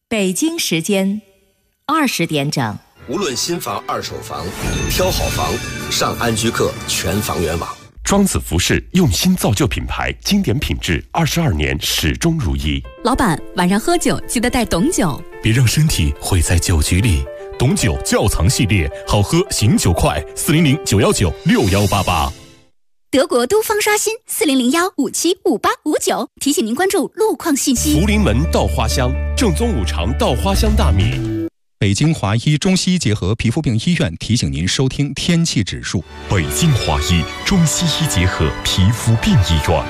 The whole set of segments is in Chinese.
北京时间20点整。 无论新房、二手房，挑好房，上安居客全房源网。 庄子服饰用心造就品牌，经典品质，22年始终如一。 老板，晚上喝酒记得带董酒， 别让身体毁在酒局里。董酒窖藏系列，好喝醒酒快，400-919-6188。 德国都方刷新400-157-5859，提醒您关注路况信息。 福临门稻花香，正宗五常稻花香大米。 北京华医中西医结合皮肤病医院提醒您收听天气指数。 北京华医中西医结合皮肤病医院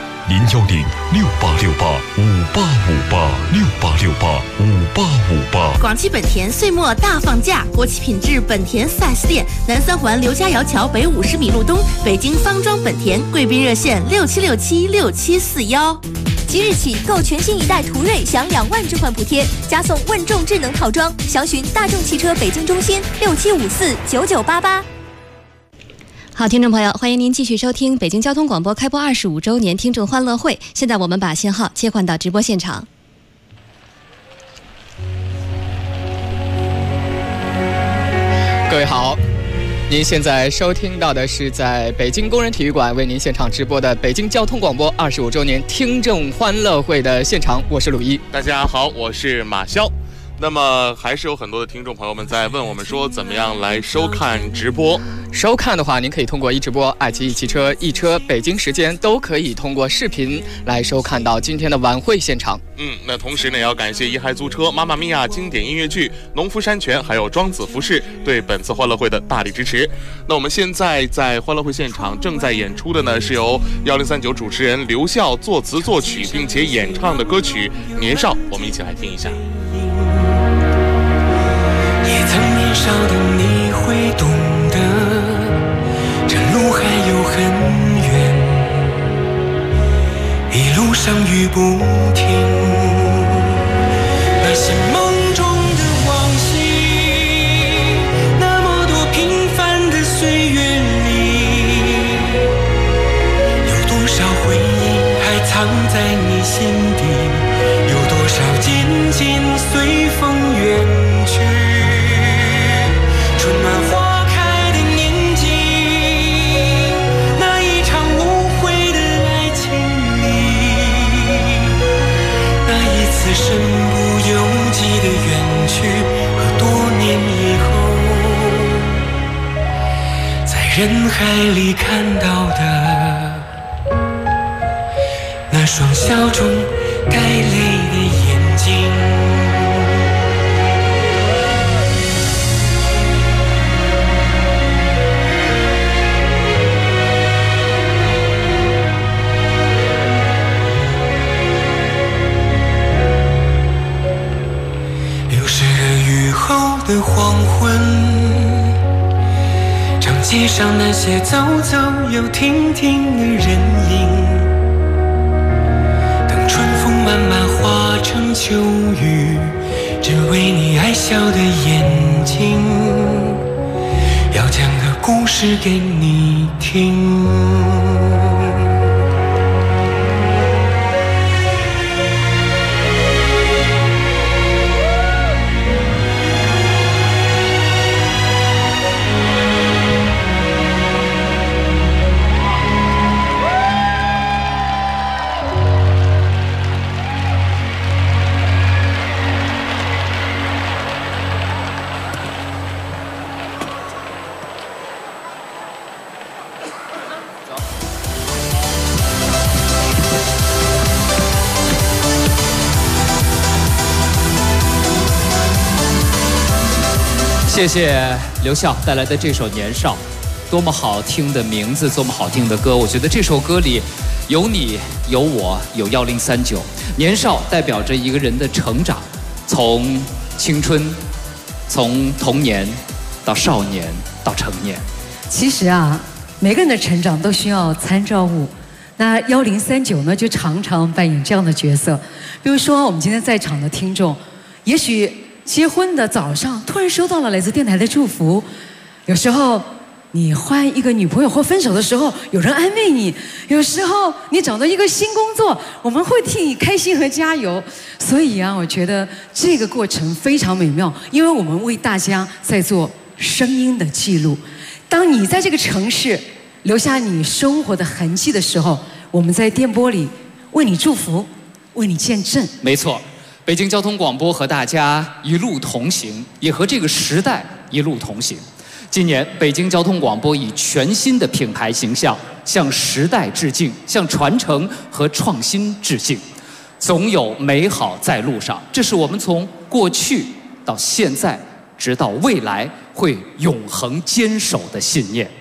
，010-6868-5858，6868-5858。 广汽本田岁末大放假，国企品质本田 4S 店，南三环刘家窑桥北50米路东，北京方庄本田，贵宾热线67676741。 即日起购全新一代途锐享2万置换补贴，加送问众智能套装，详询大众汽车北京中心67549988。 好，听众朋友，欢迎您继续收听北京交通广播开播25周年听众欢乐会。现在我们把信号切换到直播现场。 各位好，您现在收听到的是在北京工人体育馆为您现场直播的北京交通广播25周年听众欢乐会的现场，我是鲁一。 大家好，我是马潇。那么还是有很多的听众朋友们在问我们说，怎么样来收看直播？ 收看的话，您可以通过一直播、爱奇艺汽车、一车、北京时间都可以通过视频来收看到今天的晚会现场。 那同时呢，也要感谢一嗨租车、妈妈咪呀经典音乐剧、农夫山泉，还有庄子服饰对本次欢乐会的大力支持。那我们现在在欢乐会现场正在演出的呢，是由1039主持人刘笑作词作曲并且演唱的歌曲《年少》，我们一起来听一下。 也曾年少的你会懂得，这路还有很远，一路上雨不停，那些梦中的往昔，那么多平凡的岁月里，有多少回忆还藏在你心底，有多少渐渐随风远去，春暖花开的年纪，那一场无悔的爱情里，那一次身不由己的远去，和多年以后在人海里看到的那双笑中带泪的眼睛。的黄昏，长街上那些走走又停停的人影，等春风慢慢化成秋雨，只为你爱笑的眼睛，要讲个故事给你听。 谢谢刘笑带来的这首《年少》，多么好听的名字，多么好听的歌！我觉得这首歌里有你，有我，有1039。年少代表着一个人的成长，从青春，从童年到少年到成年。 其实啊，每个人的成长都需要参照物。那1039呢，就常常扮演这样的角色。比如说，我们今天在场的听众，也许结婚的早上突然收到了来自电台的祝福，有时候你换一个女朋友或分手的时候，有人安慰你；有时候你找到一个新工作，我们会替你开心和加油。所以啊，我觉得这个过程非常美妙，因为我们为大家在做声音的记录。当你在这个城市留下你生活的痕迹的时候，我们在电波里为你祝福，为你见证。 没错，北京交通广播和大家一路同行，也和这个时代一路同行。今年，北京交通广播以全新的品牌形象向时代致敬，向传承和创新致敬。总有美好在路上，这是我们从过去到现在，直到未来会永恒坚守的信念。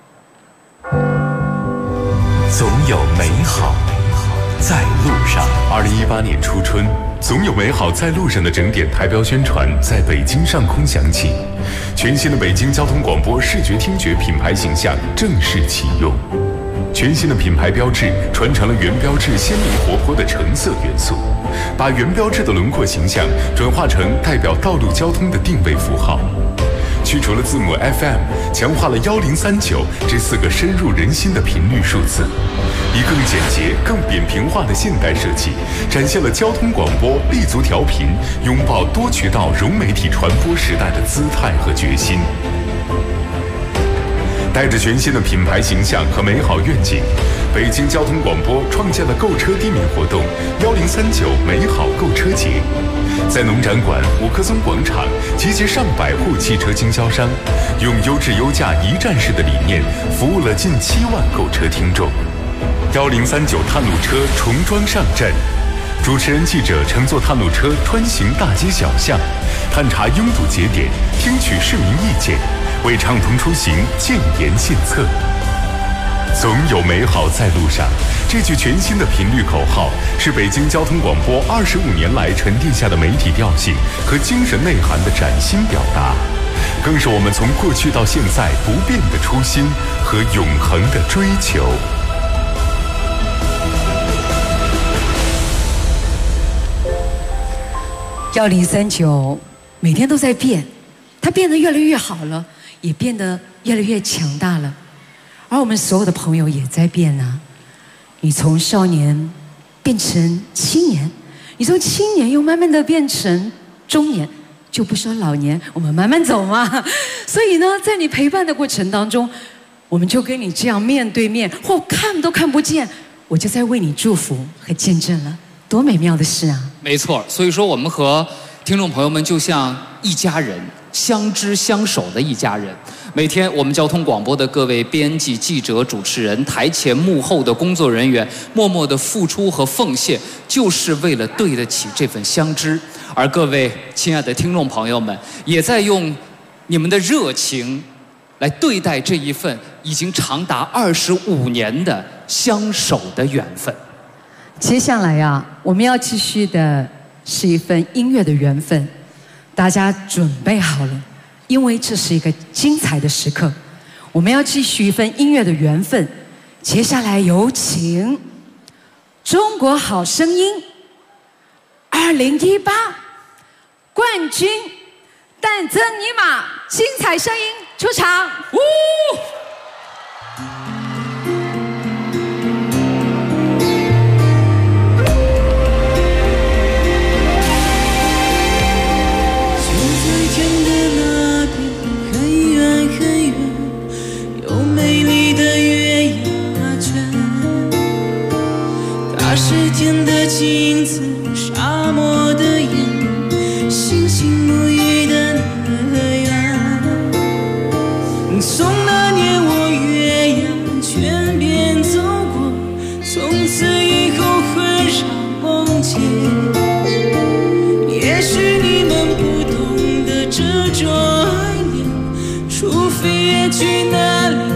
总有美好在路上。2018年初春，总有美好在路上的整点台标宣传在北京上空响起，全新的北京交通广播视觉听觉品牌形象正式启用。全新的品牌标志传承了原标志鲜明活泼的橙色元素，把原标志的轮廓形象转化成代表道路交通的定位符号。去除了字母 FM， 强化了1039这4个深入人心的频率数字，以更简洁、更扁平化的现代设计，展现了交通广播立足调频、拥抱多渠道融媒体传播时代的姿态和决心。带着全新的品牌形象和美好愿景，北京交通广播创建了购车低迷活动1039美好购车节，在农展馆、五棵松广场集结上百户汽车经销商，用优质优价一站式的理念，服务了近7万购车听众。1039探路车重装上阵，主持人记者乘坐探路车穿行大街小巷，探查拥堵节点，听取市民意见，为畅通出行建言献策。总有美好在路上，这句全新的频率口号是北京交通广播25年来沉淀下的媒体调性和精神内涵的崭新表达，更是我们从过去到现在不变的初心和永恒的追求。 1039每天都在变，它变得越来越好了，也变得越来越强大了。而我们所有的朋友也在变啊！你从少年变成青年，你从青年又慢慢的变成中年，就不说老年，我们慢慢走嘛。所以呢，在你陪伴的过程当中，我们就跟你这样面对面，或看都看不见，我就在为你祝福和见证了，多美妙的事啊！ 没错，所以说我们和听众朋友们就像一家人，相知相守的一家人。每天我们交通广播的各位编辑、记者、主持人，台前幕后的工作人员，默默的付出和奉献，就是为了对得起这份相知。而各位亲爱的听众朋友们，也在用你们的热情来对待这一份已经长达25年的相守的缘分。 接下来啊，我们要继续的是一份音乐的缘分，大家准备好了，因为这是一个精彩的时刻，我们要继续一份音乐的缘分。接下来有请中国好声音2018冠军但增尼玛精彩声音出场。 美丽的月牙泉，大时间的镜子，沙漠的眼，星星沐浴的乐园。从那年我越洋全边走过，从此以后很少梦见。也许你们不懂得这种爱恋，除非也去那里。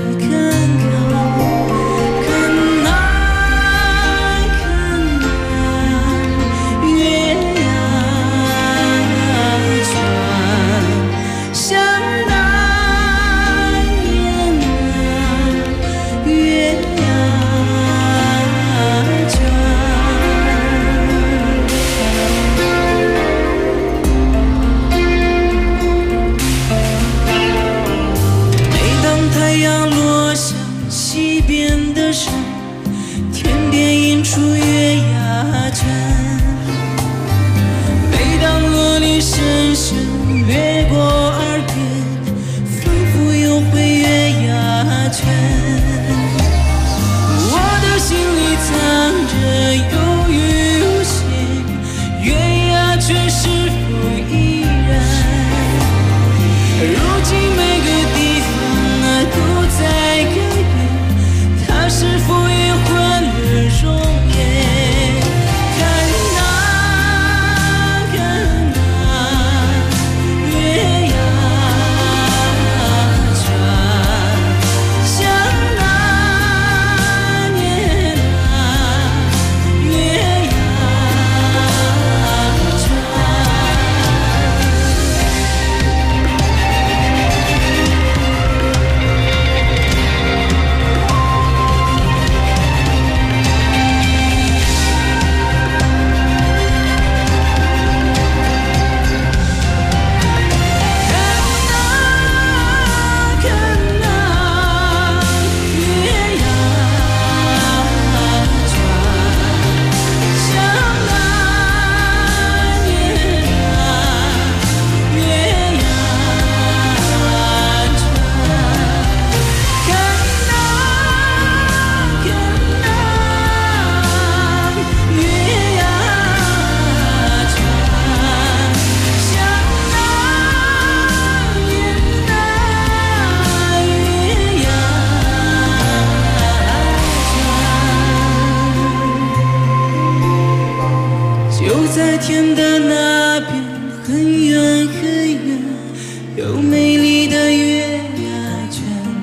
又在天的那边，很远很远，有美丽的月牙卷。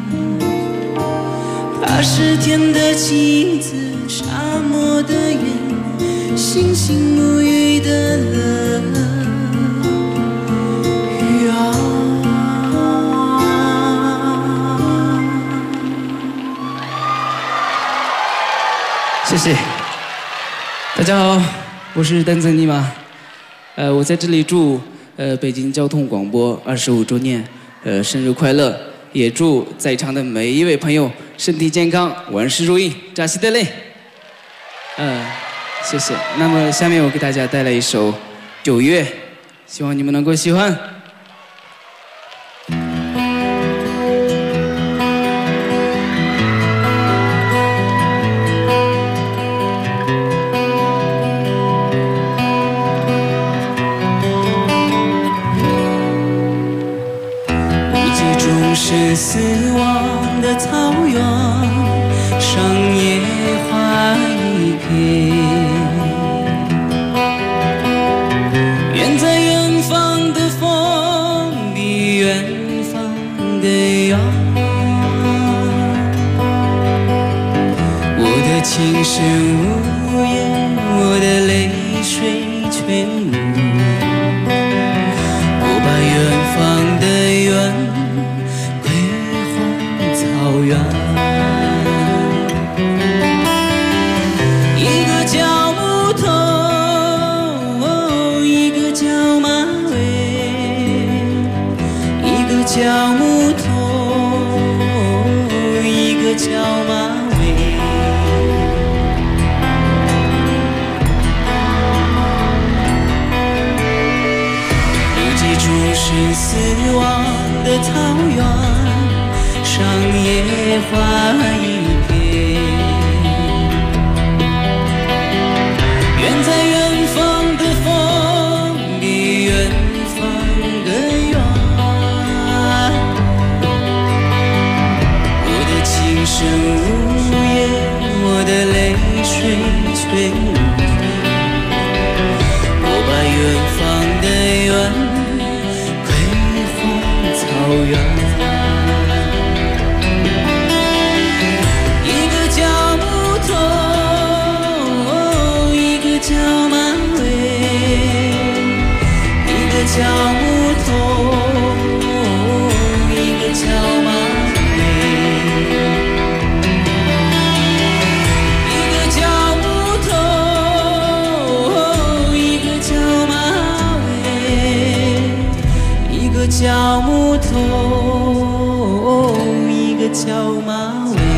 它是天的妻子，沙漠的眼，星星沐浴的乐园啊。谢谢大家好，我是丹泽尼玛。我在这里祝北京交通广播25周年生日快乐，也祝在场的每一位朋友身体健康，万事如意，扎西德勒。谢谢。那么下面我给大家带来一首《9月》，希望你们能够喜欢。是死亡的草原，上野花一片，远在远方的风比远方的远，我的情深无言，我的泪水全无，我把远方的远一个叫木头，一个叫马尾，一个叫木头，一个叫马尾。不记住是死亡的草原，上野花一片，远在远方的风比远方更远，我的情深无言，我的泪水全无，我把远方的远归还草原。叫马尾，一个叫木头，一个叫马尾，一个叫木头，一个叫马尾，一个叫木头，一个叫马尾。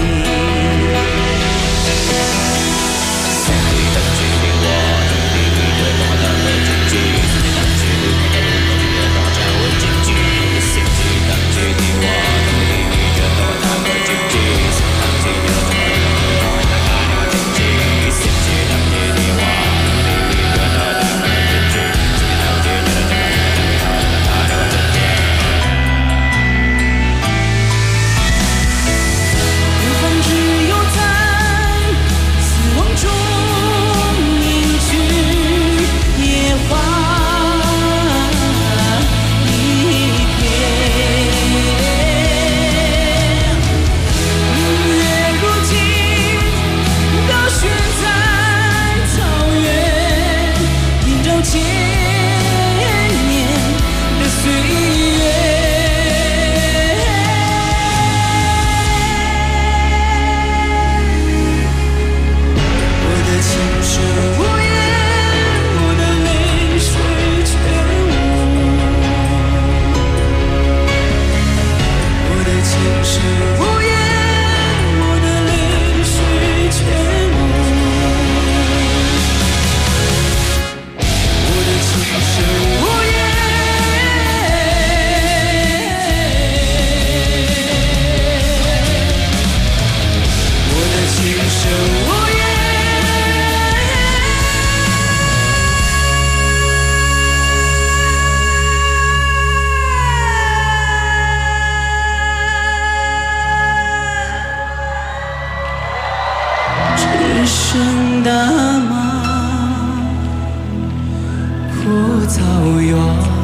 草原。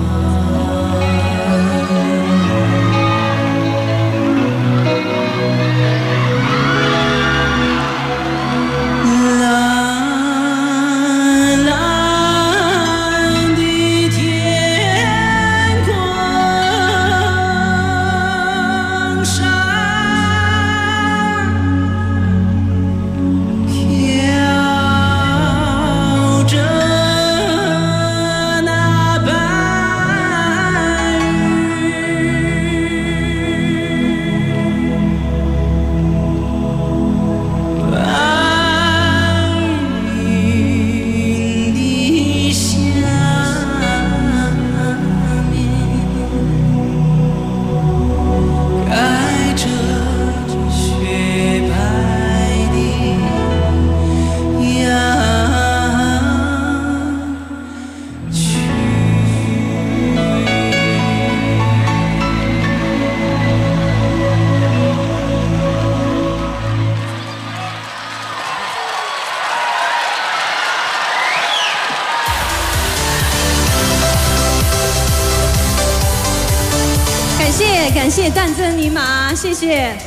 感谢蛋增尼玛，谢谢。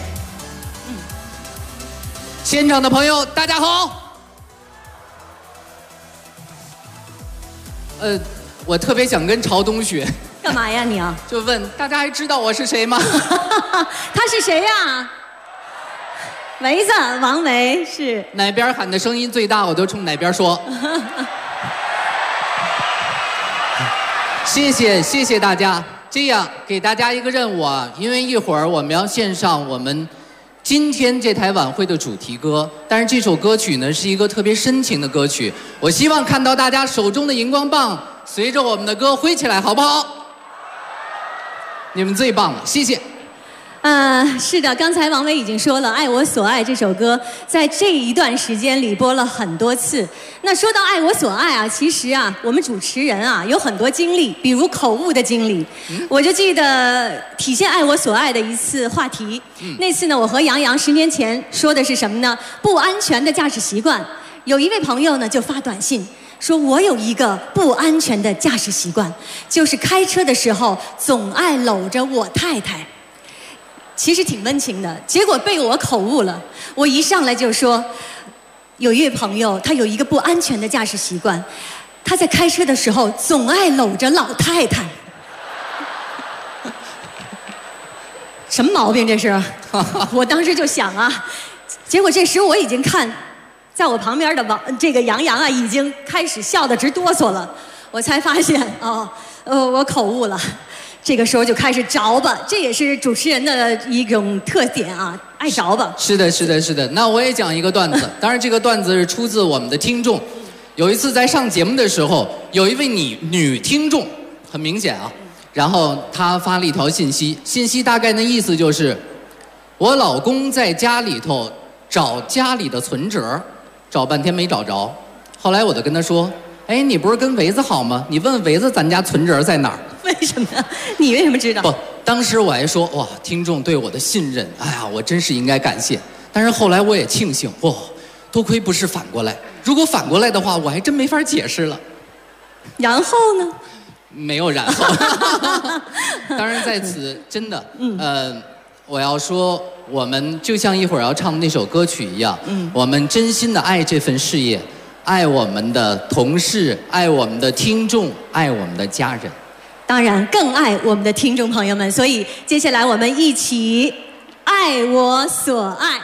现场的朋友，大家好。我特别想跟朝东学。 干嘛呀你啊？ 就问大家还知道我是谁吗？ 他是谁呀？维子，王维是。 哪边喊的声音最大，我就冲哪边说。谢谢大家。这样给大家一个任务啊，因为一会儿我们要献上我们今天这台晚会的主题歌，但是这首歌曲呢是一个特别深情的歌曲，我希望看到大家手中的荧光棒随着我们的歌挥起来，好不好？你们最棒了，谢谢。 是的，刚才王维已经说了，《爱我所爱》这首歌在这一段时间里播了很多次。那说到爱我所爱啊，其实啊，我们主持人啊有很多经历，比如口误的经历。我就记得体现爱我所爱的一次话题。那次呢，我和杨洋10年前说的是什么呢？不安全的驾驶习惯。有一位朋友呢就发短信说，我有一个不安全的驾驶习惯，就是开车的时候总爱搂着我太太。其实挺温情的，结果被我口误了。我一上来就说，有一位朋友他有一个不安全的驾驶习惯，他在开车的时候总爱搂着老太太。什么毛病这是？我当时就想啊，结果这时我已经看，在我旁边的这个杨洋啊，已经开始笑得直哆嗦了。我才发现我口误了。这个时候就开始着吧，这也是主持人的一种特点啊，爱着吧。 是的。那我也讲一个段子，当然这个段子是出自我们的听众。有一次在上节目的时候，有一位女听众，很明显啊，然后她发了一条信息大概的意思就是，我老公在家里头找家里的存折，找半天没找着。后来我就跟她说，哎，你不是跟维子好吗？你问维子咱家存折在哪儿？ 为什么？你为什么知道？ 不，当时我还说哇，听众对我的信任，哎呀，我真是应该感谢。但是后来我也庆幸，哇，多亏不是反过来，如果反过来的话，我还真没法解释了。 然后呢？ 没有然后。当然在此真的，我要说，我们就像一会儿要唱的那首歌曲一样，我们真心的爱这份事业，爱我们的同事，爱我们的听众，爱我们的家人。 当然更爱我们的听众朋友们，所以接下来我们一起爱我所爱。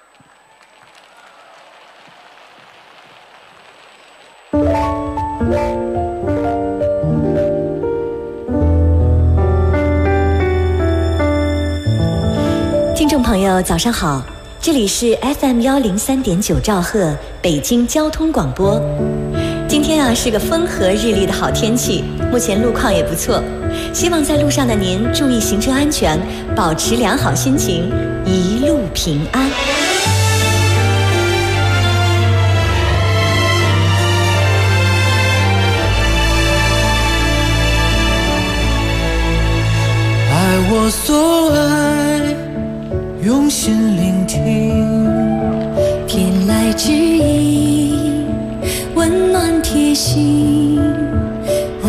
听众朋友早上好，这里是 FM103.9兆赫北京交通广播。今天啊是个风和日丽的好天气，目前路况也不错，希望在路上的您注意行车安全，保持良好心情，一路平安。 爱我所爱，用心聆听， 天籁之音，温暖贴心，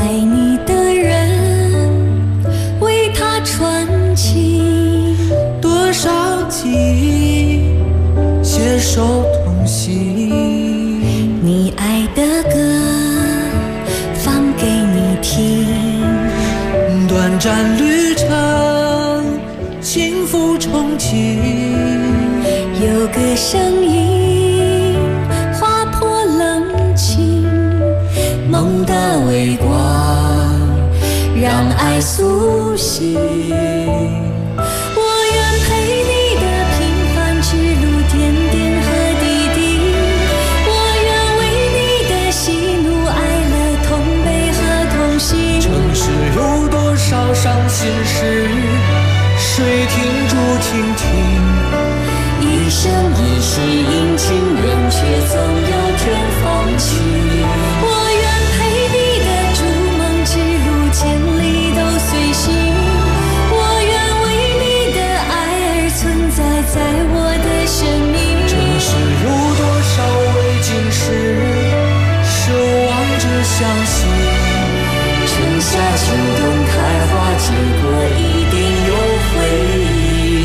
短暂旅程，幸福憧憬。 有个声音划破冷清，梦的微光让爱苏醒。我愿陪你的平凡之路，点点和滴滴。我愿为你的喜怒哀乐同悲和同行。 城市有多少伤心事，谁停住听听？ 一生一世阴晴圆缺，总有天放晴。我愿陪你的逐梦之路，千里都随行。我愿为你的爱而存在，在我的生命。 城市有多少未经事，守望着相信。 春夏秋冬开花结果，一定有回应。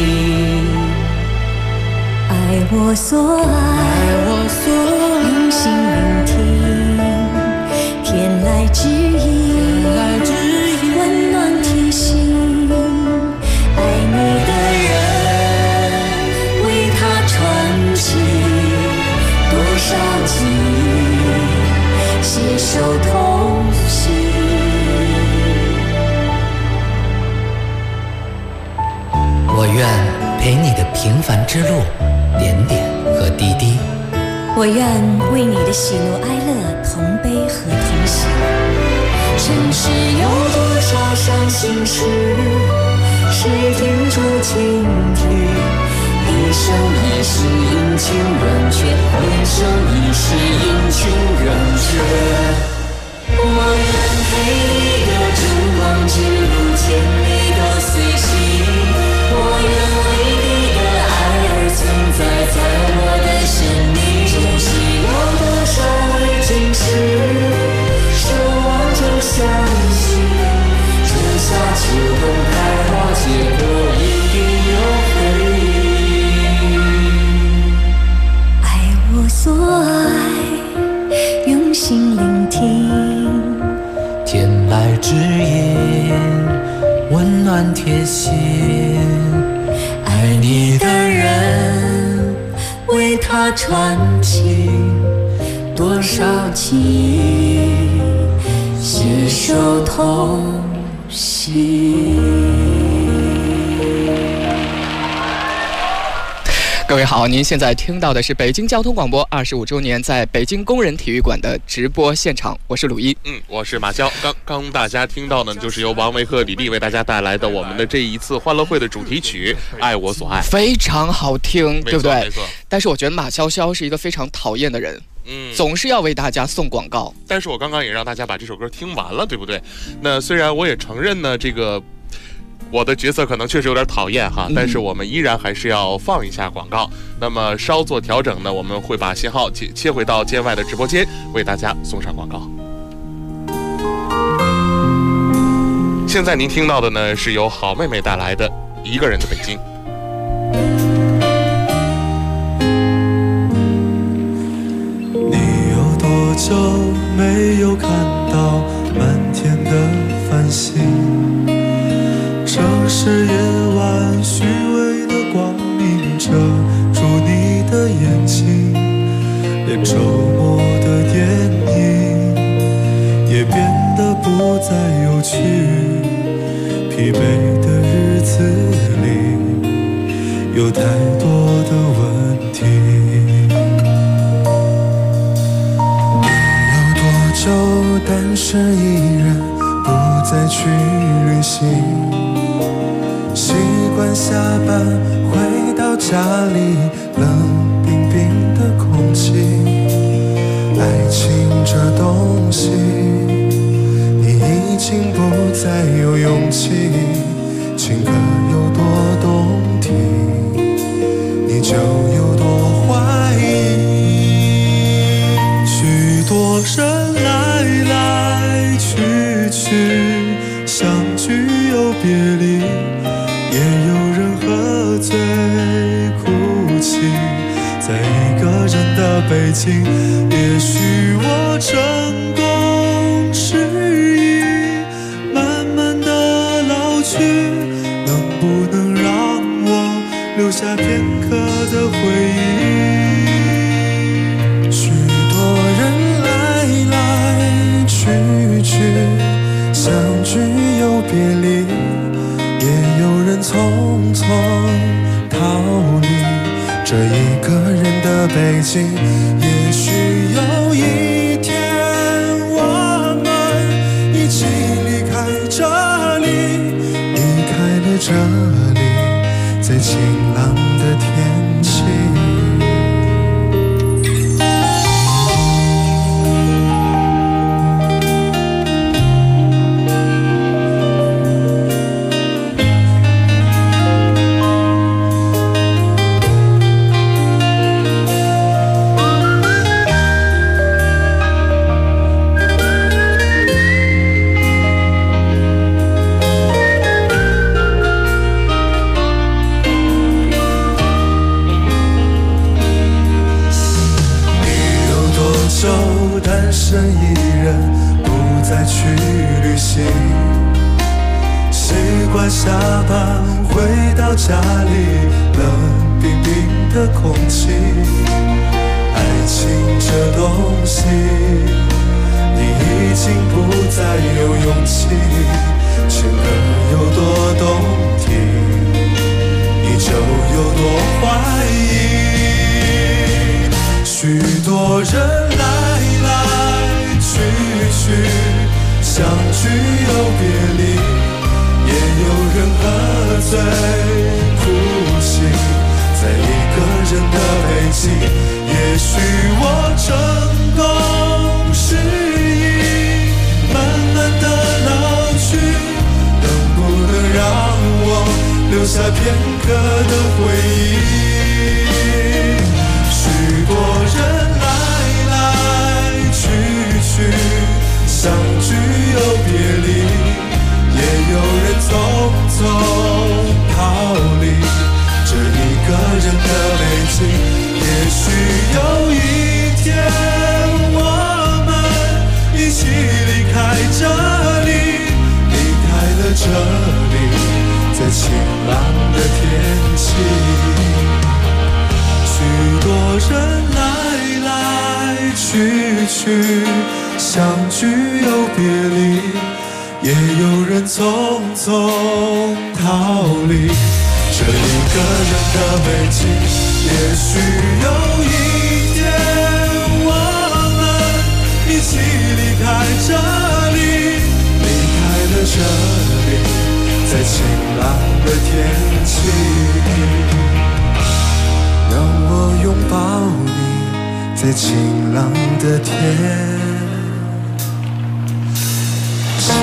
爱我所爱，用心聆听，天籁之音，温暖贴心。爱你的人，为他传情，多少记忆，携手同行。 我愿陪你的平凡之路，点点和滴滴。 我愿为你的喜怒哀乐同悲和同行。城市有多少伤心事，谁停住倾听？一生一世阴晴圆缺，一生一世阴晴圆缺。我愿陪你的逐梦之路，千里都随行。我愿为你的爱而存在，在我的生命。城市有多少未经事，守望着相信。春夏秋冬开花结果，一定有回应。爱我所爱，用心聆听， 天籁之音，温暖贴心。爱你的人，为他传情，多少记忆，携手同行。 各位好，您现在听到的是北京交通广播25周年在北京工人体育馆的直播现场，我是鲁一， 我是马娇。刚大家听到呢，就是由王维和李丽为大家带来的我们的这一次欢乐会的主题曲《爱我所爱》， 非常好听，对不对？ 没错。 但是我觉得马潇潇是一个非常讨厌的人，总是要为大家送广告。 但是我刚刚也让大家把这首歌听完了，对不对？那虽然我也承认呢，这个我的角色可能确实有点讨厌哈，但是我们依然还是要放一下广告。那么稍作调整呢，我们会把信号切回到间外的直播间，为大家送上广告。现在您听到的呢，是由好妹妹带来的《一个人的北京》。 你有多久没有看到满天的繁星？城市夜晚虚伪的光明遮住你的眼睛，连周末的电影也变得不再有趣。疲惫的日子里有太多的问题。你有多久单身一人不再去旅行？习惯下班回到家里，冷冰冰的空气。爱情这东西，你已经不再有勇气。情歌有多动听，你就有多怀疑。许多人来来去去，相聚又别离。也有人喝醉哭泣，在一个人的北京。也许我成功失意，慢慢的老相聚又别离，也有人匆匆逃离。这一个人的北京，也许有一天我们一起离开这里，离开了这里，在晴朗的天气。单身一人不再去旅行，习惯下班回到家里冷冰冰的空气。爱情这东西，你已经不再有勇气，情歌有多动听，你就有多怀疑。许多人来去去，相聚又别离，也有人喝醉哭泣，在一个人的北京。也许我成功失意，慢慢的老去，能不能让我留下片刻的回忆？许多人来去去，相聚又别离，也有人匆匆逃离这一个人的北京。也许有一天我们一起离开这里，离开了这里，在晴朗的天气。许多人来去去，相聚又别离，也有人匆匆逃离这一个人的北京。也许有一天我们一起离开这里，离开了这里，在晴朗的天气。让我拥抱你，在晴朗的天气。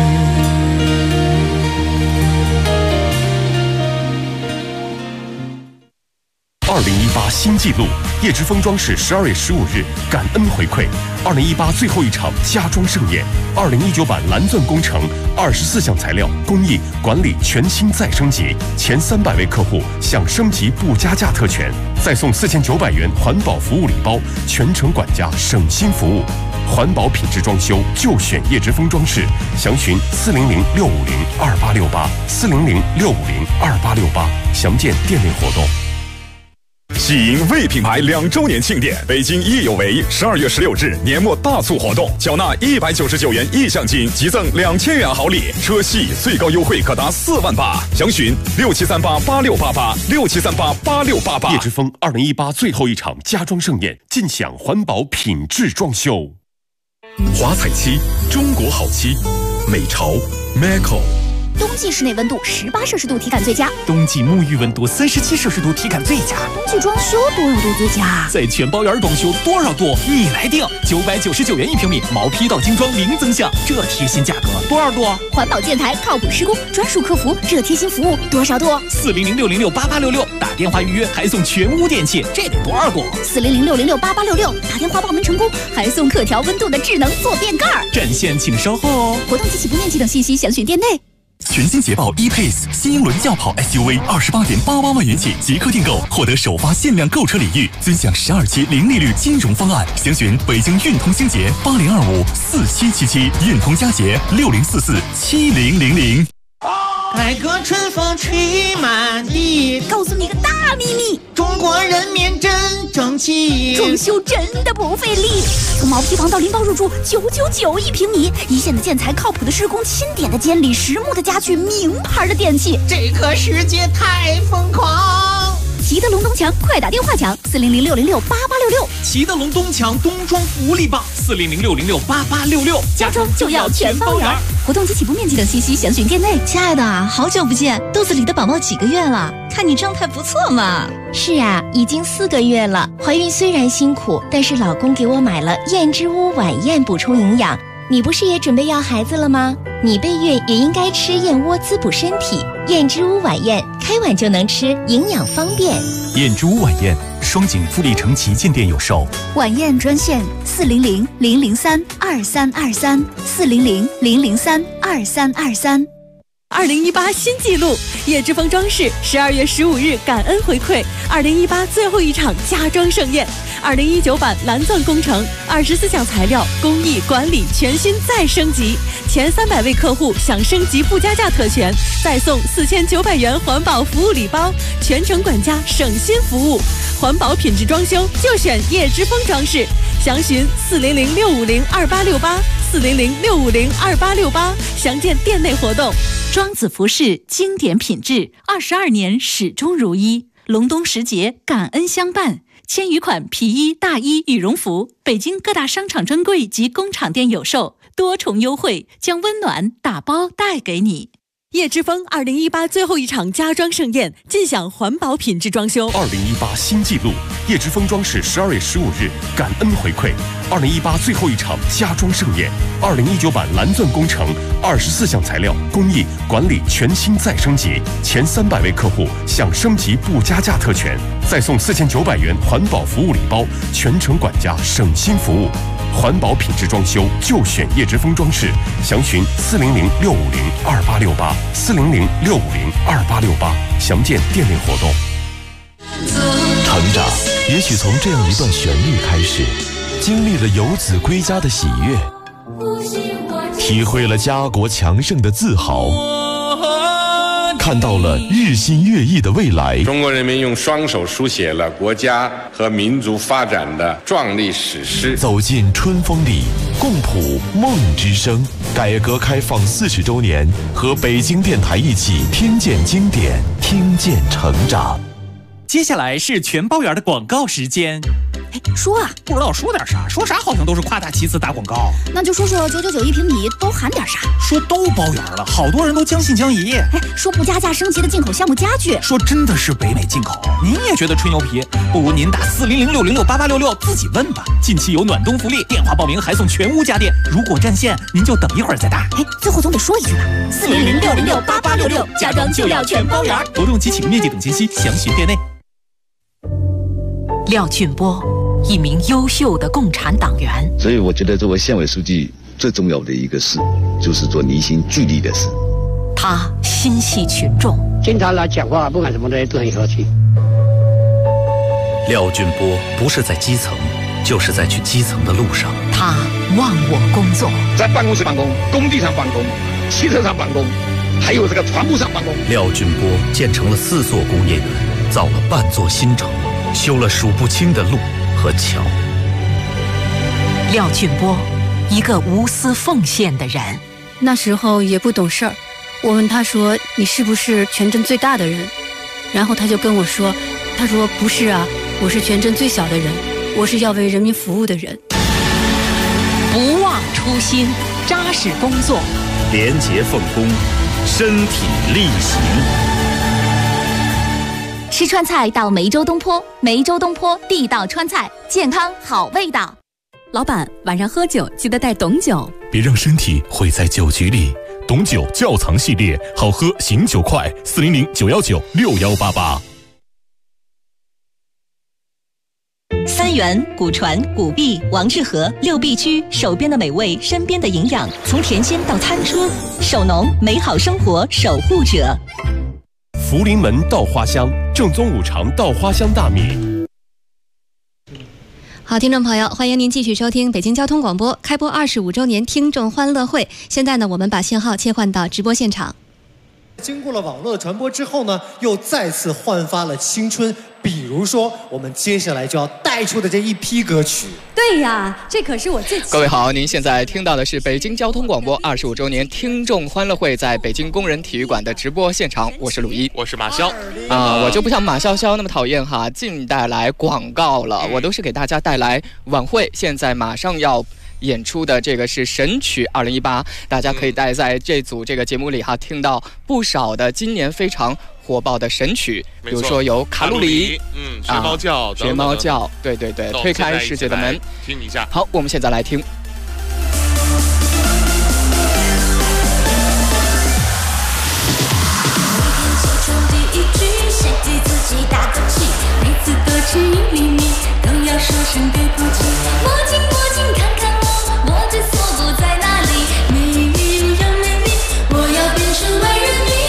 2018新纪录，叶之峰装饰12月15日感恩回馈2018最后一场家装盛宴，2019版蓝钻工程24项材料工艺管理全新再升级，前300位客户享升级不加价特权，再送4900元环保服务礼包，全程管家省心服务，环保品质装修就选叶之峰装饰，详询400-650-2868，400-650-2868，详见店内活动。 喜迎魏品牌2周年庆典，北京益有为12月16日年末大促活动，缴纳199元意向金，即赠2000元好礼，车系最高优惠可达4万8，详询67388688，67388688。 叶之峰2018最后一场家装盛宴，尽享环保品质装修。 华彩漆，中国好漆，美潮 Maco。 冬季室内温度18摄氏度体感最佳， 冬季沐浴温度37摄氏度体感最佳， 冬季装修多少度最佳？ 在全包园装修多少度？你来定，999元1平米，毛坯到精装零增项，这贴心价格多少度？ 环保建材，靠谱施工，专属客服，这贴心服务多少度 ？400-606-8866，打电话预约还送全屋电器，这得多少度 ？400-606-8866，打电话报名成功还送可调温度的智能坐便盖。 占线请稍后哦。 活动及起步面积等信息详询店内。 全新捷豹 E-Pace 新英伦轿跑 SUV28.88万元起即刻订购，获得首发限量购车礼遇，尊享12期零利率金融方案。详询北京运通星捷80254777，运通佳捷60447000。 改革春风吹满地， 告诉你个大秘密， 中国人民真争气。 装修真的不费力，从毛坯房到拎包入住，999一平米，一线的建材，靠谱的施工，钦点的监理，实木的家具，名牌的电器， 这个世界太疯狂。 齐德龙东强，快打电话抢400-606-8866。 齐德龙东强冬装福利棒，400-606-8866， 家装就要全包圆。活动及起步面积等信息详询店内。 亲爱的，好久不见，肚子里的宝宝几个月了？看你状态不错嘛。 是啊，已经4个月了。怀孕虽然辛苦，但是老公给我买了燕之屋晚宴补充营养。你不是也准备要孩子了吗？你备孕也应该吃燕窝滋补身体。燕之屋晚宴，开碗就能吃，营养方便。 燕之屋晚宴，双井富力城旗舰店有售。 晚宴专线400-003-2323，400-003-2323。2018新纪录，叶之峰装饰12月15日感恩回馈2018最后一场家装盛宴，2019版蓝钻工程，24项材料工艺管理全新再升级，前300位客户享升级附加价特权，再送4900元环保服务礼包，全程管家省心服务，环保品质装修就选叶之峰装饰，详询400-650-2868，400-650-2868，详见店内活动。 庄子服饰经典品质，22年始终如一。隆冬时节，感恩相伴，千余款皮衣、大衣、羽绒服，北京各大商场专柜及工厂店有售，多重优惠，将温暖打包带给你。 叶之峰2018最后一场家装盛宴，尽享环保品质装修。 2018新纪录，叶之峰装饰12月15日感恩回馈，2018最后一场家装盛宴，2019版蓝钻工程，24项材料工艺管理全新再升级，前300位客户享升级不加价特权，再送4900元环保服务礼包，全程管家省心服务。环保品质装修就选叶之峰装饰，详询400-650-2868，400-650-2868，详见店内活动。 成长也许从这样一段旋律开始，经历了游子归家的喜悦，体会了家国强盛的自豪，看到了日新月异的未来。 中国人民用双手书写了国家和民族发展的壮丽史诗。 走进春风里，共谱梦之声。改革开放40周年，和北京电台一起听见经典，听见成长。 接下来是全包圆的广告时间。 说啊， 不知道说点啥，说啥好像都是夸大其词打广告。 那就说999一平米都含点啥？ 说都包圆了，好多人都将信将疑。 说不加价升级的进口项目家具， 说真的是北美进口，您也觉得吹牛皮？不如您打400-606-8866自己问吧。近期有暖冬福利，电话报名还送全屋家电。如果占线，您就等一会儿再打。 最后总得说一句吧，400-606-8866，家装就要全包圆。 活动及起步面积等信息详询店内。 廖俊波，一名优秀的共产党员。 所以我觉得作为县委书记最重要的一个事，就是做凝心聚力的事。 他心系群众， 经常来讲话，不管什么的都很和气。 廖俊波不是在基层，就是在去基层的路上。 他忘我工作， 在办公室办公，工地上办公，汽车上办公，还有这个船舶上办公。 廖俊波建成了4座工业园，造了半座新城，修了数不清的路和桥。 廖俊波，一个无私奉献的人。 那时候也不懂事儿，我问他说：“你是不是全镇最大的人？”然后他就跟我说：“他说不是啊，我是全镇最小的人，我是要为人民服务的人。” 不忘初心，扎实工作， 廉洁奉公，身体力行。 吃川菜到梅州东坡，梅州东坡地道川菜，健康好味道。 老板，晚上喝酒记得带董酒， 别让身体毁在酒局里。董酒窖藏系列，好喝醒酒快，400-919-6188。 三元、古传、古碧、王致和6必居，手边的美味，身边的营养，从甜心到餐车，守农美好生活守护者。 福临门稻花香，正宗五常稻花香大米。 好，听众朋友，欢迎您继续收听北京交通广播开播25周年听众欢乐会。现在呢，我们把信号切换到直播现场。 经过了网络的传播之后呢，又再次焕发了青春， 比如说我们接下来就要带出的这一批歌曲。 对呀，这可是我最…… 各位好，您现在听到的是北京交通广播25周年听众欢乐会在北京工人体育馆的直播现场，我是鲁一， 我是马潇我就不像马潇潇那么讨厌哈，尽带来广告了，我都是给大家带来晚会，现在马上要演出的这个是神曲2018，大家可以在这组这个节目里哈听到不少的今年非常火爆的神曲，比如说有卡路里， 学猫叫， 学猫叫，对，推开世界的门， 听一下。 好，我们现在来听。 先给自己打个气，每次多吃1厘米都要说声对不起。墨镜墨镜看看我的锁骨在哪里？美丽又美丽，我要变成万人迷。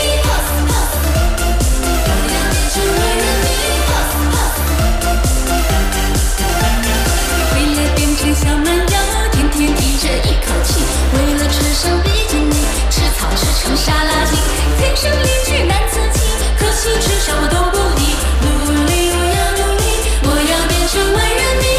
我要变成万人迷。为了变成小蛮腰，天天提着一口气。为了吃上比基尼，吃草吃成沙拉精。天生丽质难自弃。可惜至少我都不理，努力我要努力，我要变成万人迷。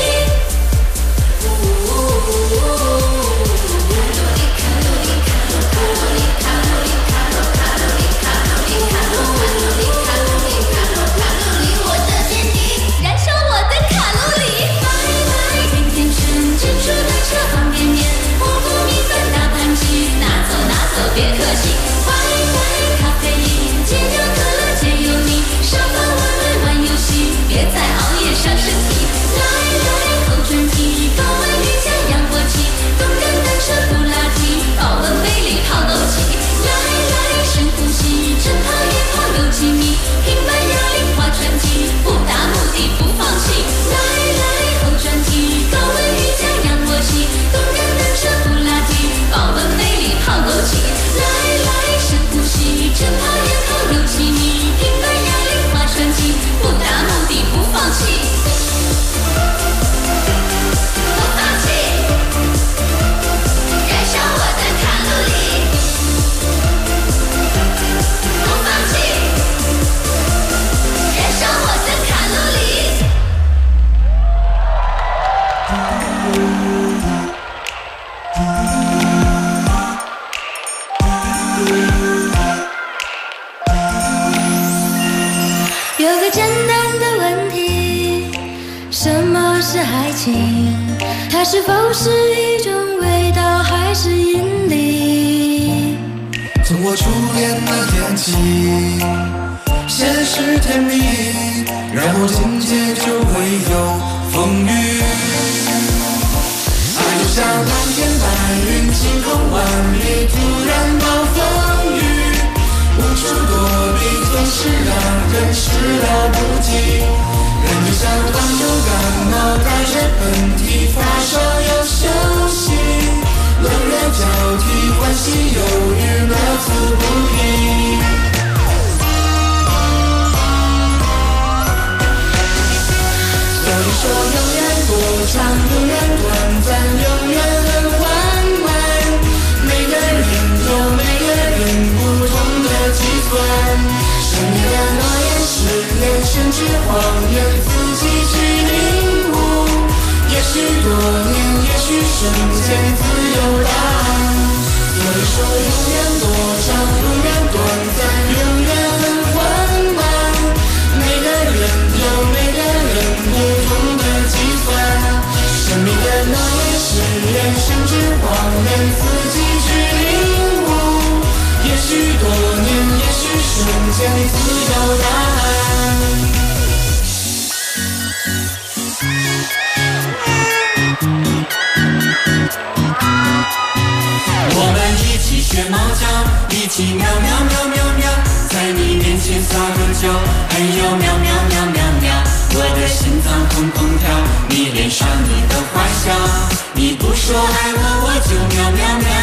我的天地，燃烧我的卡路里。天天吃珍珠奶茶方便面，糊糊米饭大盘鸡，拿走拿走别客气。咖啡因解药可乐。沙发玩玩游戏，别再熬夜伤身体。来后转体，高温瑜伽仰卧起，动感单车不拉提，保温杯里泡枸杞。来深呼吸，真跑也跑有几米，平板哑铃划船机，不达目的不放弃。来后转体，高温瑜伽仰卧起，动感单车不拉提，保温杯里泡枸杞。来深呼吸，真跑也跑有几米。不达目的不放弃，不放弃，燃烧我的卡路里，不放弃，燃烧我的卡路里。有个简单的问题，什么是爱情？它是否是一种味道，还是引力？ 从我初恋那天起，先是甜蜜，然后紧接就会有风雨。爱就像蓝天白云，晴空万里，突然暴风雨。无处躲避，总是让人始料不及。人就像患有感冒，带着喷嚏，发烧要休息。冷热交替，欢喜忧郁，乐此不疲。所以说，永远多长，永远短暂，永远很缓慢。每个人有每个人不同的计算，生命的诺言、誓言，甚至谎言，自己去领悟。也许多年，也许瞬间，自有答案。所以说，永远多长，永远短暂，永远很缓慢。每个人有每个人不同的计算，生命的诺言、誓言，甚至谎言，自己去领悟。也许多年，也许瞬间，自有答案。我们一起学猫叫，一起喵喵喵喵喵，在你面前撒个娇，哎呦喵喵喵喵喵，我的心脏砰砰跳，你脸上你的坏笑，你不说爱我，我就喵喵喵。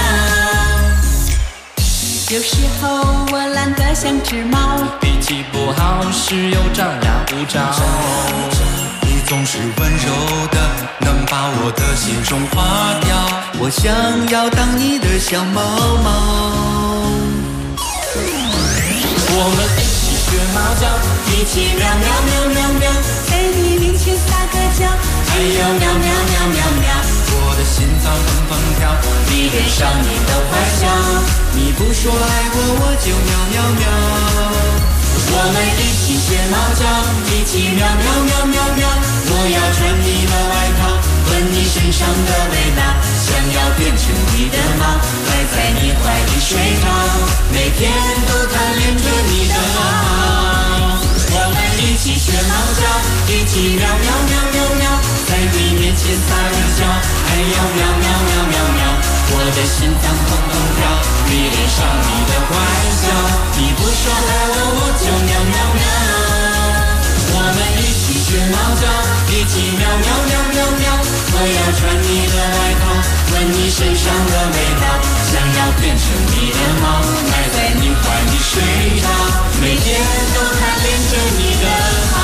有时候我懒得像只猫， 脾气不好时又张牙舞爪， 你总是温柔的，能把我的心融化掉。我想要当你的小猫猫。 我们一起学猫叫，一起喵喵喵喵喵，在你面前撒个娇，哎呦喵喵喵喵喵，我的心脏砰砰跳，你脸上你的坏笑，你不说爱我，我就喵喵喵。我们一起学猫叫，一起喵喵喵喵喵，我要穿你的外套，闻你身上的味道，想要变成你的猫，赖在你怀里睡着，每天都贪恋着你的好。我们一起学猫叫，一起喵喵喵喵喵，在你面前撒个娇，哎呦喵喵喵喵喵，我的心脏砰砰跳，你脸上你的坏笑，你不说爱我，我就喵喵喵。我们一起学猫叫，一起喵喵喵喵喵，我要穿你的外套，闻你身上的味道，想要变成你的猫，赖在你怀里睡着，每天都贪恋着你的好。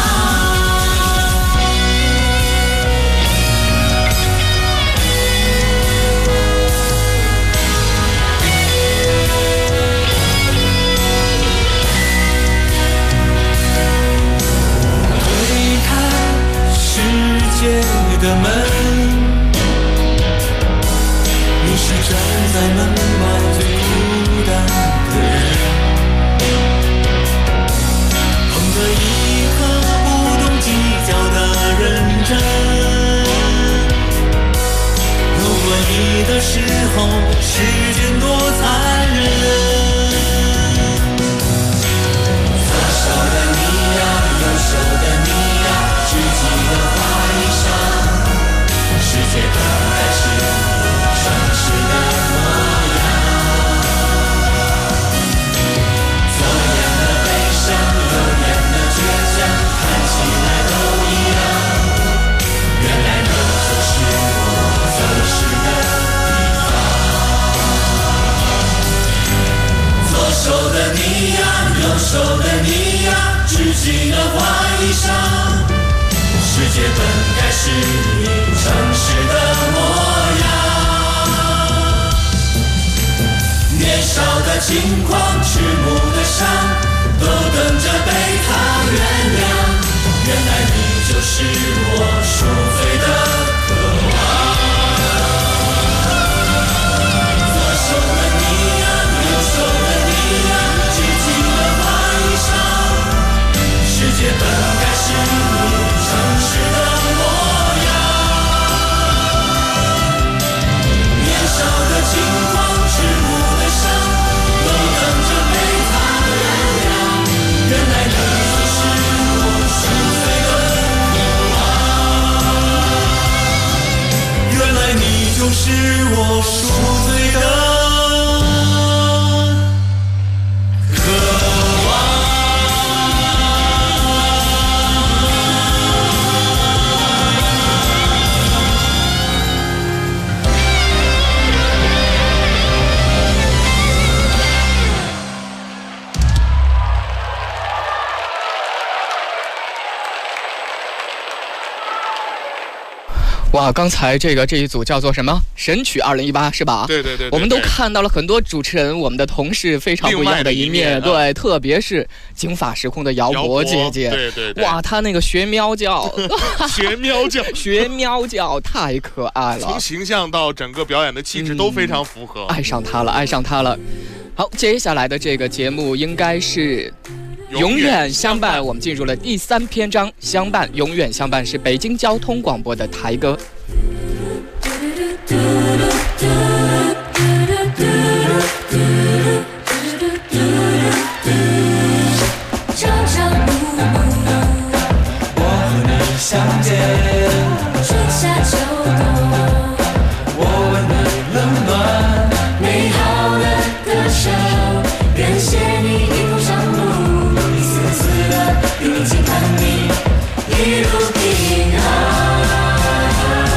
的门，你是站在门外最孤单的人，碰着一颗不懂计较的认真，路过你的时候，时间多残忍。左手的你呀，右手的你呀，知己的花衣裳，世界本该是城市的模样，左眼的悲伤，右眼的倔强，看起来都一样，原来你就是我走失的地方。左手的你呀，右手的你呀，知己的花衣裳，世界本该是你城市的模样，年少的轻狂，迟暮的伤，都等着被他原谅，原来你就是我赎罪的渴望。左手的你呀，右手的你呀，知己的花衣裳，世界本该是你城市的模样，年少的轻狂，迟暮的伤，都等着被他原谅，原来你就是我赎罪的渴望，原来你就是我赎罪的渴望。 哇，刚才这一组叫做什么？神曲2018是吧？ 对对对， 我们都看到了很多主持人，我们的同事非常不一样的一面。对，特别是金发时空的姚博姐姐， 对对对， 哇，她那个学喵叫， 学喵叫， 学喵叫，太可爱了。 从形象到整个表演的气质都非常符合， 爱上她了，爱上她了。好，接下来的这个节目应该是永远相伴，我们进入了第3篇章，相伴，永远相伴是北京交通广播的台歌。 朝朝暮暮，我和你相见，春夏秋冬，我为你冷暖，美好的歌声，感谢你一路上路，一丝丝的与你期盼你一路平安。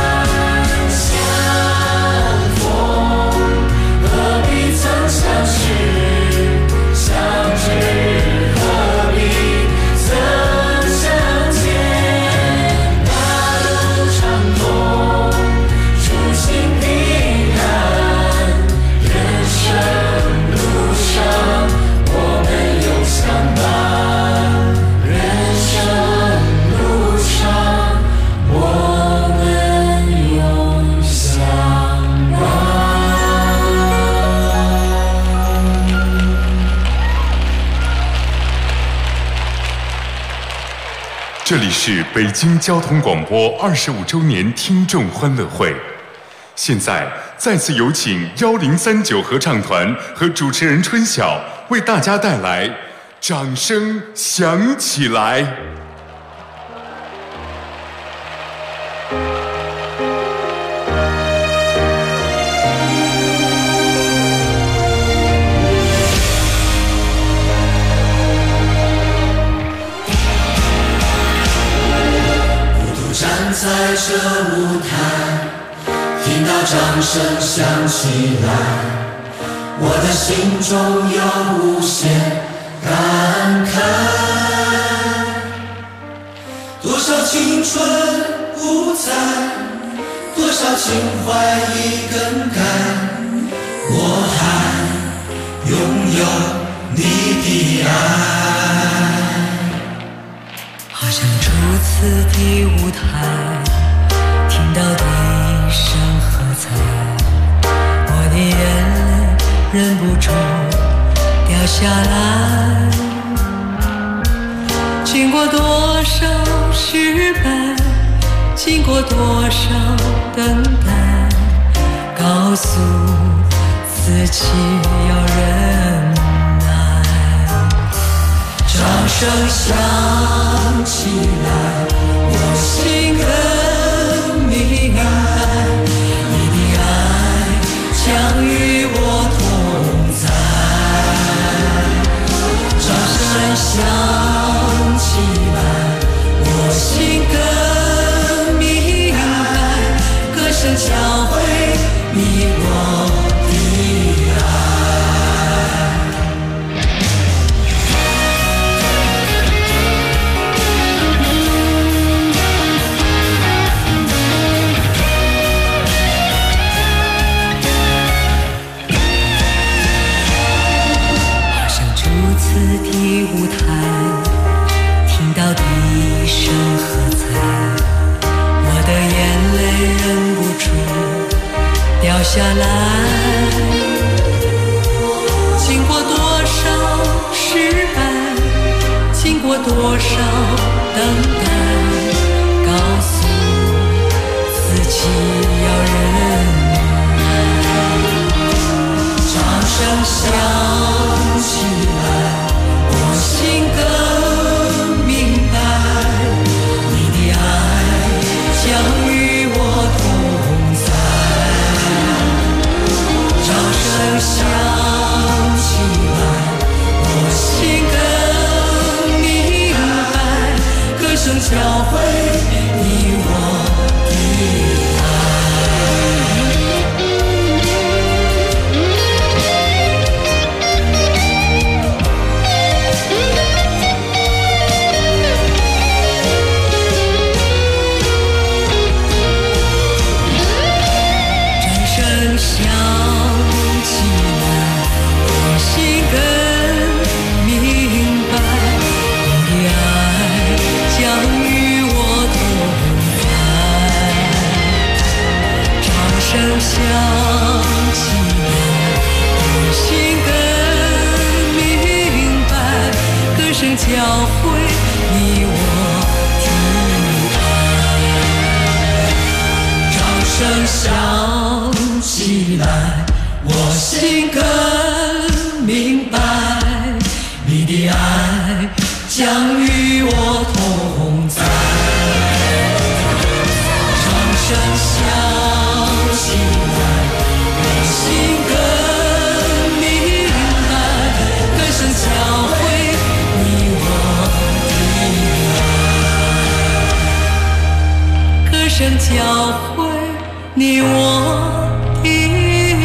这里是北京交通广播25周年听众欢乐会。现在再次有请1039合唱团和主持人春晓为大家带来《掌声响起来》。 站在这舞台，听到掌声响起来，我的心中有无限感慨。多少青春不在，多少情怀已更改，我还拥有你的爱。 好像初次的舞台，听到笛声喝彩，我的眼泪忍不住掉下来。经过多少失败，经过多少等待，告诉自己要忍耐。掌声响起来，我心更明白，你的爱将与我同在。掌声响起来，我心更明白，歌声教会你我的爱。的舞台，听到笛声喝彩，我的眼泪忍不住掉下来。经过多少失败，经过多少等待，告诉自己要忍耐。掌声响起来，我心更明白，你的爱将与我同在。掌声响起来，我心更明白，歌声教会你我的爱。响起来，我心更明白，歌声教会你我的爱。掌声响起来，我心更明白，你的爱将与我同在。掌声响起来，我心更明白，歌声教会你我的爱，歌声教会你我的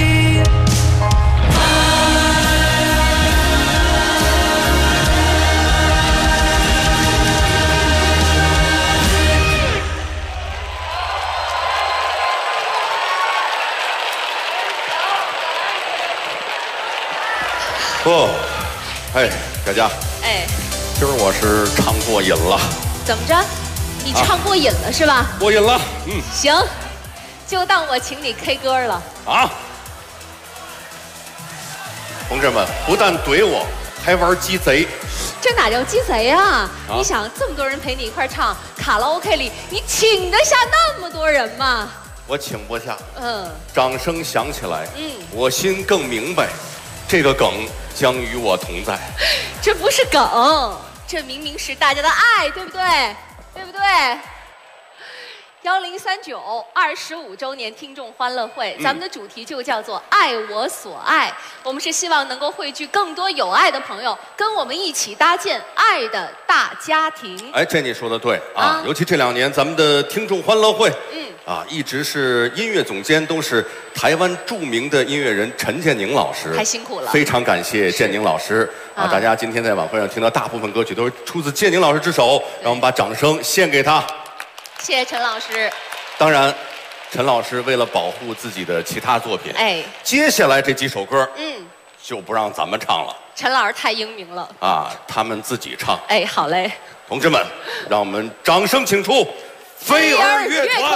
哦，哎，佳佳， 哎， 今儿我是唱过瘾了。 怎么着？你唱过瘾了是吧？ 过瘾了， 行，就当我请你 K 歌了。 啊！同志们，不但怼我，还玩鸡贼。 这哪叫鸡贼啊？你想这么多人陪你一块唱，卡拉 OK 里你请得下那么多人吗？ 我请不下。掌声响起来。我心更明白，这个梗将与我同在。 这不是梗，这明明是大家的爱，对不对？对不对？103925周年听众欢乐会，咱们的主题就叫做“爱我所爱”。我们是希望能够汇聚更多有爱的朋友，跟我们一起搭建爱的大家庭。 哎，这你说的对啊！尤其这2年，咱们的听众欢乐会，一直是音乐总监都是台湾著名的音乐人陈建宁老师， 太辛苦了， 非常感谢建宁老师啊！大家今天在晚会上听到大部分歌曲都是出自建宁老师之手，让我们把掌声献给他。 谢谢陈老师。 当然，陈老师为了保护自己的其他作品，接下来这几首歌，就不让咱们唱了。 陈老师太英明了啊，他们自己唱。 好嘞， 同志们，让我们掌声请出飞儿乐团。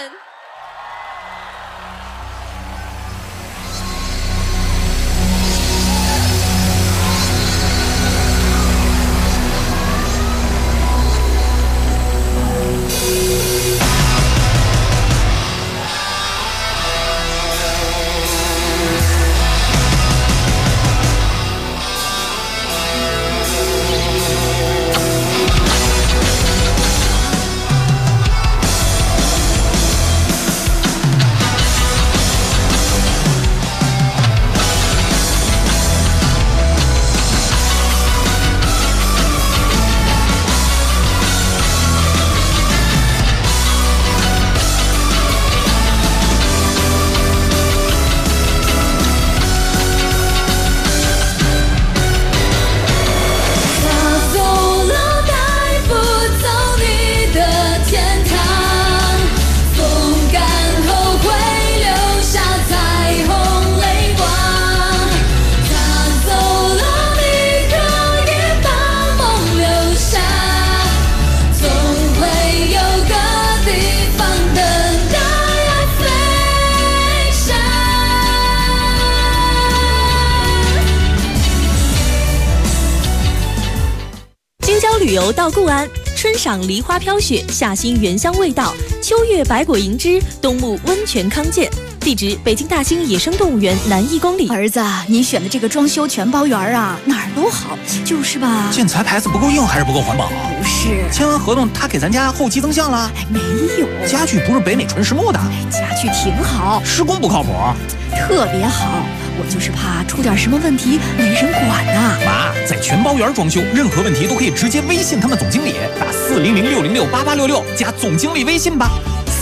旅游到固安，春赏梨花飘雪，夏欣原香味道，秋月百果盈枝，冬沐温泉康健。地址：北京大兴野生动物园南1公里。 儿子，你选的这个装修全包园啊，哪儿都好，就是吧？ 建材牌子不够硬还是不够环保？ 不是， 签完合同他给咱家后期增项了？ 没有， 家具不是北美纯实木的。 家具挺好， 施工不靠谱， 特别好。我就是怕出点什么问题没人管呐。 妈，在全包园装修，任何问题都可以直接微信他们总经理，打400-606-8866加总经理微信吧。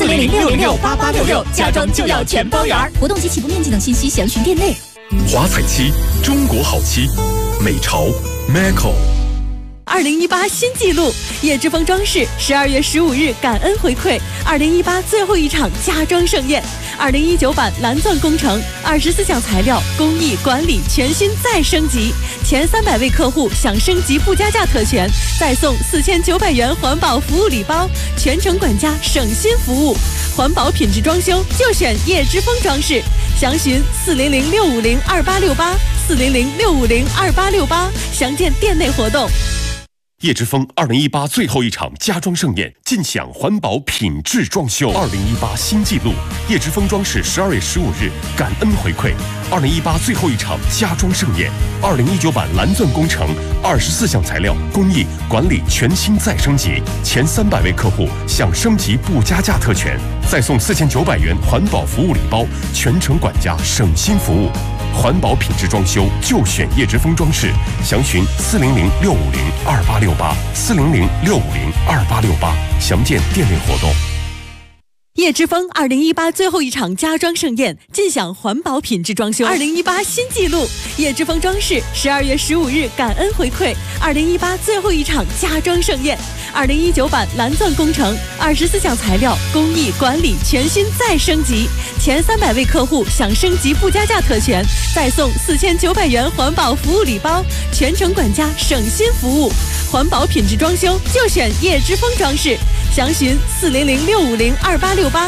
400-606-8866，家装就要全包园。活动及起步面积等信息详询店内。 华彩漆，中国好漆，美潮 Maco。 2018新纪录，叶之峰装饰12月15日感恩回馈2018最后一场家装盛宴，2019版蓝钻工程24项材料工艺管理全新再升级，前300位客户享升级不加价特权，再送4900元环保服务礼包，全程管家省心服务，环保品质装修就选叶之峰装饰，详询400-650-2868 400-650-2868，详见店内活动。 叶之峰2018最后一场家装盛宴，尽享环保品质装修。2018新纪录，叶之峰装饰12月15日感恩回馈2018最后一场家装盛宴。2019版蓝钻工程24项材料工艺管理全新再升级，前300位客户享升级不加价特权，再送4900元环保服务礼包，全程管家省心服务。环保品质装修就选叶之峰装饰，详询400-650-2868 400-650-2868，详见店内活动。 叶之峰2018最后一场家装盛宴，尽享环保品质装修。2018新纪录，叶之峰装饰12月15日感恩回馈2018最后一场家装盛宴。2019版蓝钻工程24项材料工艺管理全新再升级，前300位客户享升级不加价特权，再送4900元环保服务礼包，全程管家省心服务。环保品质装修就选叶之峰装饰，详询400-650-2868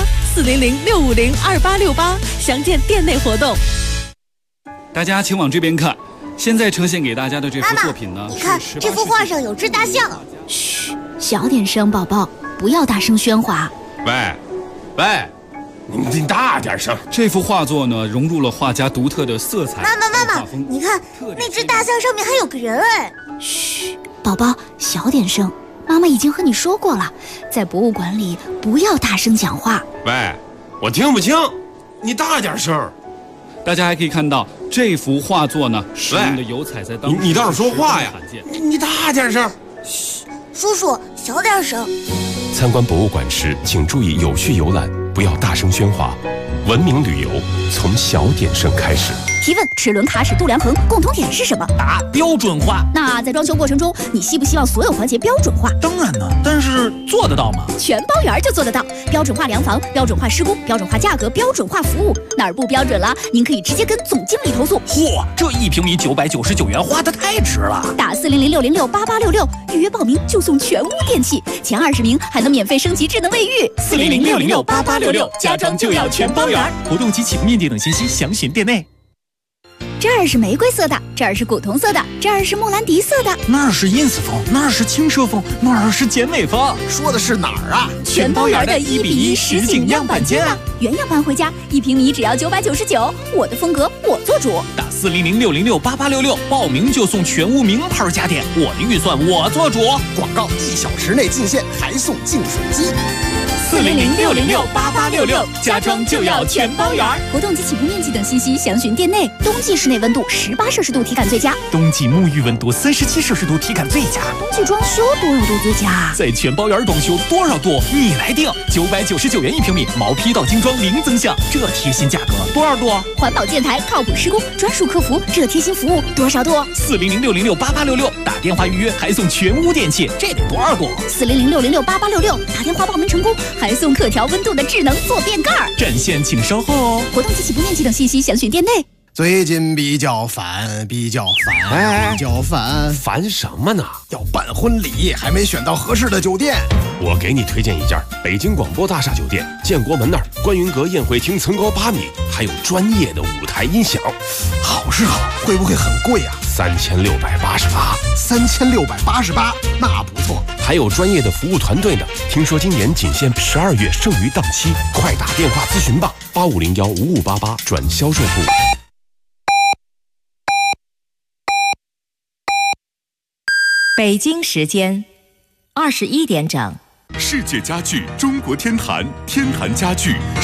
400-650-2868，详见店内活动。 大家请往这边看， 现在呈现给大家的这幅作品呢， 你看这幅画上有只大象。 嘘，小点声，宝宝，不要大声喧哗。 喂，你大点声。 这幅画作呢，融入了画家独特的色彩。 妈妈，你看那只大象上面还有个人哎。 嘘，宝宝，小点声。妈妈已经和你说过了，在博物馆里不要大声讲话。 喂，我听不清，你大点声。 大家还可以看到这幅画作呢，使用的油彩在当中你倒是说话呀！你大点声。 嘘，叔叔小点声。 参观博物馆时，请注意有序游览，不要大声喧哗。文明旅游从小点声开始。 提问：齿轮、卡尺、度量衡共同点是什么？ 答：标准化。 那在装修过程中，你希不希望所有环节标准化？ 当然呢，但是做得到吗？ 全包圆就做得到。标准化量房、标准化施工、标准化价格、标准化服务，哪儿不标准了？您可以直接跟总经理投诉。 嚯，这1平米999元，花得太值了！ 打400-606-8866预约报名就送全屋电器，前20名还能免费升级智能卫浴。 400-606-8866，家装就要全包圆。活动及起步面积等信息详询店内。 这儿是玫瑰色的，这儿是古铜色的，这儿是莫兰迪色的， 那儿是 ins 风，那儿是轻奢风，那儿是简美风。说的是哪儿啊？ 全包圆的1:1实景样板间啊！原样搬回家，1平米只要999，我的风格我做主。 打400-606-8866，报名就送全屋名牌家电，我的预算我做主。 广告1小时内进线，还送净水机。 400-606-8866，家装就要全包圆。 活动及起步面积等信息详询店内。冬季室内温度18摄氏度体感最佳， 冬季沐浴温度37摄氏度体感最佳， 冬季装修多少度最佳？ 在全包圆装修多少度你来定，999元1平米，毛坯到精装零增项，这贴心价格多少度？ 环保建材，靠谱施工，专属客服，这贴心服务多少度 ？400-606-8866，打电话预约还送全屋电器，这得多少度 ？400-606-8866，打电话报名成功还送可调温度的智能坐便盖。 战线请稍后哦。 活动及起步面积等信息详询店内。 最近比较烦， 烦什么呢？ 要办婚礼，还没选到合适的酒店。 我给你推荐一家北京广播大厦酒店，建国门那儿观云阁宴会厅层高8米，还有专业的舞台音响。 好是好，会不会很贵啊 ？3688。 3688，那不错。 还有专业的服务团队呢。听说今年仅限12月剩余档期，快打电话咨询吧，85015588转销售部。 北京时间21点整。 世界家具中国天坛，天坛家具